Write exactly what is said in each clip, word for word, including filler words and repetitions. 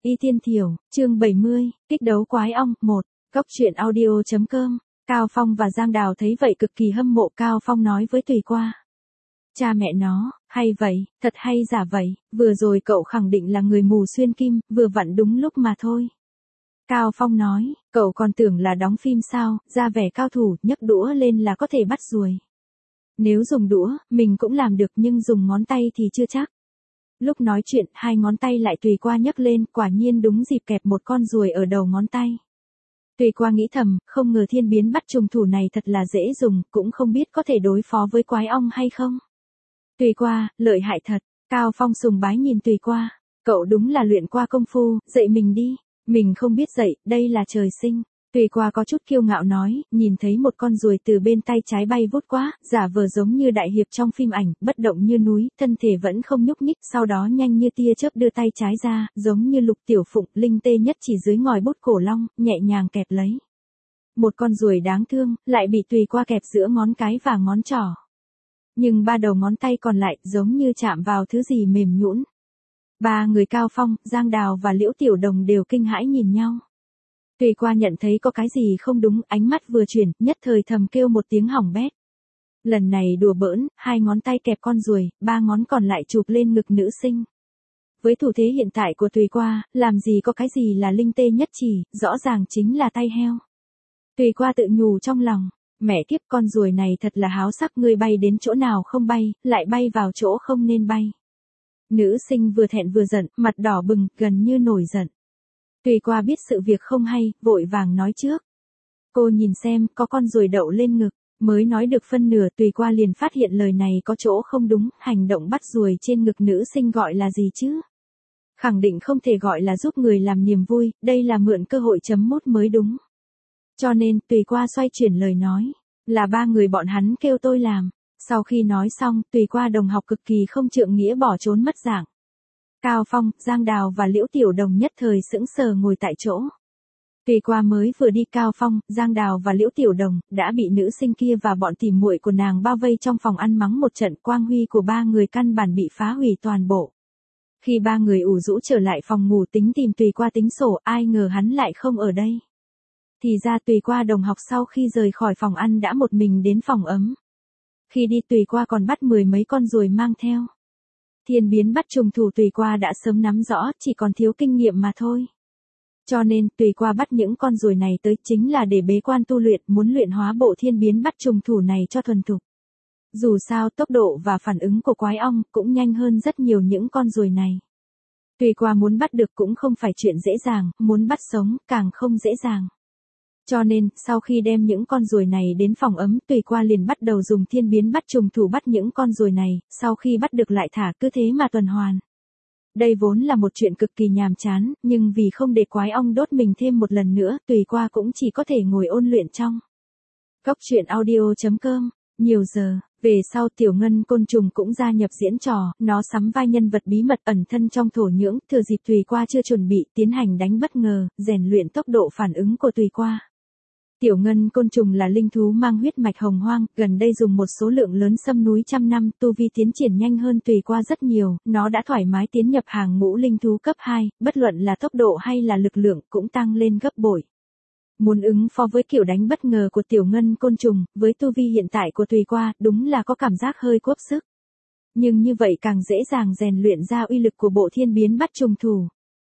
Y Tiên Thiểu, chương bảy mươi, kích đấu quái ong, một, Cốc truyện audio.com, Cao Phong và Giang Đào thấy vậy cực kỳ hâm mộ. Cao Phong nói với Tùy Qua. Cha mẹ nó, hay vậy, thật hay giả vậy, vừa rồi cậu khẳng định là người mù xuyên kim, vừa vặn đúng lúc mà thôi. Cao Phong nói, cậu còn tưởng là đóng phim sao, ra vẻ cao thủ, nhấc đũa lên là có thể bắt ruồi. Nếu dùng đũa, mình cũng làm được nhưng dùng ngón tay thì chưa chắc. Lúc nói chuyện, hai ngón tay lại Tùy Qua nhấc lên, quả nhiên đúng dịp kẹp một con ruồi ở đầu ngón tay. Tùy Qua nghĩ thầm, không ngờ thiên biến bắt trùng thủ này thật là dễ dùng, cũng không biết có thể đối phó với quái ong hay không. Tùy Qua, lợi hại thật. Cao Phong sùng bái nhìn Tùy Qua. Cậu đúng là luyện qua công phu, dạy mình đi. Mình không biết dạy, đây là trời sinh. Tùy Qua có chút kiêu ngạo nói, nhìn thấy một con ruồi từ bên tay trái bay vút qua, giả vờ giống như đại hiệp trong phim ảnh, bất động như núi, thân thể vẫn không nhúc nhích, sau đó nhanh như tia chớp đưa tay trái ra, giống như Lục Tiểu Phụng, linh tê nhất chỉ dưới ngòi bút cổ long, nhẹ nhàng kẹp lấy. Một con ruồi đáng thương, lại bị Tùy Qua kẹp giữa ngón cái và ngón trỏ. Nhưng ba đầu ngón tay còn lại, giống như chạm vào thứ gì mềm nhũn. Ba người Cao Phong, Giang Đào và Liễu Tiểu Đồng đều kinh hãi nhìn nhau. Tùy Qua nhận thấy có cái gì không đúng, ánh mắt vừa chuyển, nhất thời thầm kêu một tiếng hỏng bét. Lần này đùa bỡn, hai ngón tay kẹp con ruồi, ba ngón còn lại chụp lên ngực nữ sinh. Với thủ thế hiện tại của Tùy Qua, làm gì có cái gì là linh tê nhất chỉ, rõ ràng chính là tay heo. Tùy Qua tự nhủ trong lòng, mẹ kiếp, con ruồi này thật là háo sắc, ngươi bay đến chỗ nào không bay, lại bay vào chỗ không nên bay. Nữ sinh vừa thẹn vừa giận, mặt đỏ bừng, gần như nổi giận. Tùy Qua biết sự việc không hay, vội vàng nói trước. Cô nhìn xem, có con ruồi đậu lên ngực. Mới nói được phân nửa, Tùy Qua liền phát hiện lời này có chỗ không đúng, hành động bắt ruồi trên ngực nữ sinh gọi là gì chứ? Khẳng định không thể gọi là giúp người làm niềm vui, đây là mượn cơ hội chấm mốt mới đúng. Cho nên, Tùy Qua xoay chuyển lời nói, là ba người bọn hắn kêu tôi làm. Sau khi nói xong, Tùy Qua đồng học cực kỳ không trượng nghĩa bỏ trốn mất dạng. Cao Phong, Giang Đào và Liễu Tiểu Đồng nhất thời sững sờ ngồi tại chỗ. Tùy Qua mới vừa đi, Cao Phong, Giang Đào và Liễu Tiểu Đồng đã bị nữ sinh kia và bọn tỉ muội của nàng bao vây trong phòng ăn mắng một trận, quang huy của ba người căn bản bị phá hủy toàn bộ. Khi ba người ủ rũ trở lại phòng ngủ tính tìm Tùy Qua tính sổ, ai ngờ hắn lại không ở đây. Thì ra Tùy Qua đồng học sau khi rời khỏi phòng ăn đã một mình đến phòng ấm. Khi đi Tùy Qua còn bắt mười mấy con ruồi mang theo. Thiên biến bắt trùng thủ Tùy Qua đã sớm nắm rõ, chỉ còn thiếu kinh nghiệm mà thôi. Cho nên, Tùy Qua bắt những con ruồi này tới chính là để bế quan tu luyện, muốn luyện hóa bộ thiên biến bắt trùng thủ này cho thuần thục. Dù sao, tốc độ và phản ứng của quái ong cũng nhanh hơn rất nhiều những con ruồi này. Tùy Qua muốn bắt được cũng không phải chuyện dễ dàng, muốn bắt sống càng không dễ dàng. Cho nên, sau khi đem những con ruồi này đến phòng ấm, Tùy Qua liền bắt đầu dùng thiên biến bắt trùng thủ bắt những con ruồi này, sau khi bắt được lại thả, cứ thế mà tuần hoàn. Đây vốn là một chuyện cực kỳ nhàm chán, nhưng vì không để quái ong đốt mình thêm một lần nữa, Tùy Qua cũng chỉ có thể ngồi ôn luyện trong Cốc truyện audio.com. Nhiều giờ, về sau Tiểu Ngân Côn Trùng cũng gia nhập diễn trò, nó sắm vai nhân vật bí mật ẩn thân trong thổ nhưỡng, thừa dịp Tùy Qua chưa chuẩn bị, tiến hành đánh bất ngờ, rèn luyện tốc độ phản ứng của Tùy Qua. Tiểu Ngân Côn Trùng là linh thú mang huyết mạch hồng hoang, gần đây dùng một số lượng lớn xâm núi trăm năm, tu vi tiến triển nhanh hơn Tùy Qua rất nhiều, nó đã thoải mái tiến nhập hàng ngũ linh thú cấp hai, bất luận là tốc độ hay là lực lượng cũng tăng lên gấp bội. Muốn ứng phó với kiểu đánh bất ngờ của Tiểu Ngân Côn Trùng, với tu vi hiện tại của Tùy Qua, đúng là có cảm giác hơi cốp sức. Nhưng như vậy càng dễ dàng rèn luyện ra uy lực của bộ thiên biến bắt trùng thủ.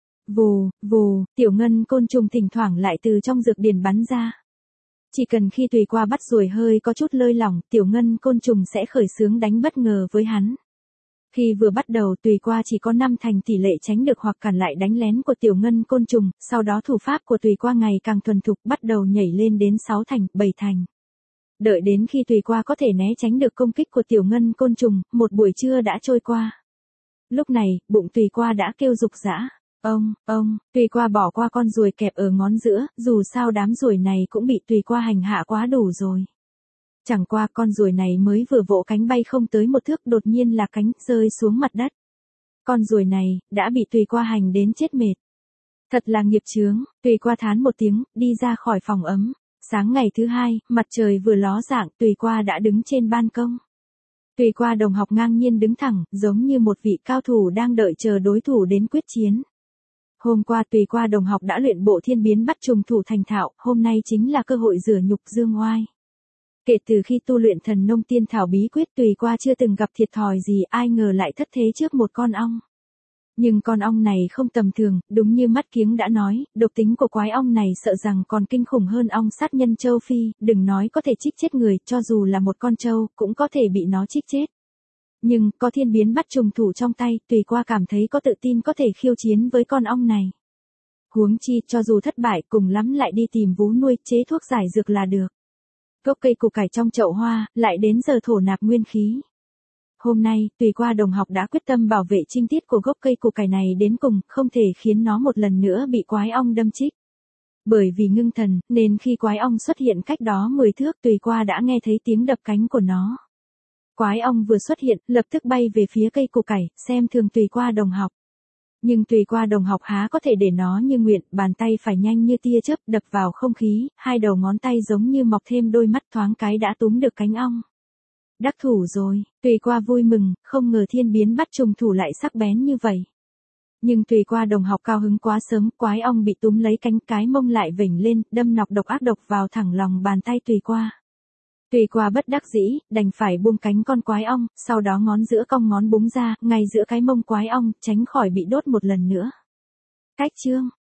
Vù, vù, Tiểu Ngân Côn Trùng thỉnh thoảng lại từ trong dược điển bắn ra. Chỉ cần khi Tùy Qua bắt ruồi hơi có chút lơi lỏng, Tiểu Ngân Côn Trùng sẽ khởi xướng đánh bất ngờ với hắn. Khi vừa bắt đầu Tùy Qua chỉ có năm thành tỷ lệ tránh được hoặc cản lại đánh lén của Tiểu Ngân Côn Trùng, sau đó thủ pháp của Tùy Qua ngày càng thuần thục, bắt đầu nhảy lên đến sáu thành, bảy thành. Đợi đến khi Tùy Qua có thể né tránh được công kích của Tiểu Ngân Côn Trùng, một buổi trưa đã trôi qua. Lúc này, bụng Tùy Qua đã kêu rục rã. Ông, ông, Tùy Qua bỏ qua con ruồi kẹp ở ngón giữa, dù sao đám ruồi này cũng bị Tùy Qua hành hạ quá đủ rồi. Chẳng qua con ruồi này mới vừa vỗ cánh bay không tới một thước, đột nhiên là cánh rơi xuống mặt đất. Con ruồi này đã bị Tùy Qua hành đến chết mệt. Thật là nghiệp chướng, Tùy Qua thán một tiếng, đi ra khỏi phòng ấm. Sáng ngày thứ hai, mặt trời vừa ló dạng, Tùy Qua đã đứng trên ban công. Tùy Qua đồng học ngang nhiên đứng thẳng, giống như một vị cao thủ đang đợi chờ đối thủ đến quyết chiến. Hôm qua Tùy qua đồng học đã luyện bộ thiên biến bắt trùng thủ thành thạo, hôm nay chính là cơ hội rửa nhục dương oai. Kể từ khi tu luyện thần nông tiên thảo bí quyết Tùy qua chưa từng gặp thiệt thòi gì, ai ngờ lại thất thế trước một con ong. Nhưng con ong này không tầm thường, đúng như mắt kiếng đã nói, độc tính của quái ong này sợ rằng còn kinh khủng hơn ong sát nhân châu Phi, đừng nói có thể chích chết người, cho dù là một con trâu, cũng có thể bị nó chích chết. Nhưng, có thiên biến bắt trùng thủ trong tay, Tùy qua cảm thấy có tự tin có thể khiêu chiến với con ong này. Huống chi, cho dù thất bại, cùng lắm lại đi tìm vú nuôi, chế thuốc giải dược là được. Gốc cây củ cải trong chậu hoa, lại đến giờ thổ nạp nguyên khí. Hôm nay, Tùy qua đồng học đã quyết tâm bảo vệ trinh tiết của gốc cây củ cải này đến cùng, không thể khiến nó một lần nữa bị quái ong đâm chích. Bởi vì ngưng thần, nên khi quái ong xuất hiện cách đó mười thước, Tùy qua đã nghe thấy tiếng đập cánh của nó. Quái ong vừa xuất hiện, lập tức bay về phía cây củ cải, xem thường Tùy qua đồng học. Nhưng Tùy qua đồng học há có thể để nó như nguyện, bàn tay phải nhanh như tia chớp đập vào không khí, hai đầu ngón tay giống như mọc thêm đôi mắt, thoáng cái đã túm được cánh ong. Đắc thủ rồi, Tùy qua vui mừng, không ngờ thiên biến bắt trùng thủ lại sắc bén như vậy. Nhưng Tùy qua đồng học cao hứng quá sớm, quái ong bị túm lấy cánh, cái mông lại vểnh lên, đâm nọc độc ác độc vào thẳng lòng bàn tay Tùy qua. Tùy qua bất đắc dĩ, đành phải buông cánh con quái ong, sau đó ngón giữa cong ngón búng ra, ngay giữa cái mông quái ong, tránh khỏi bị đốt một lần nữa. Cách chương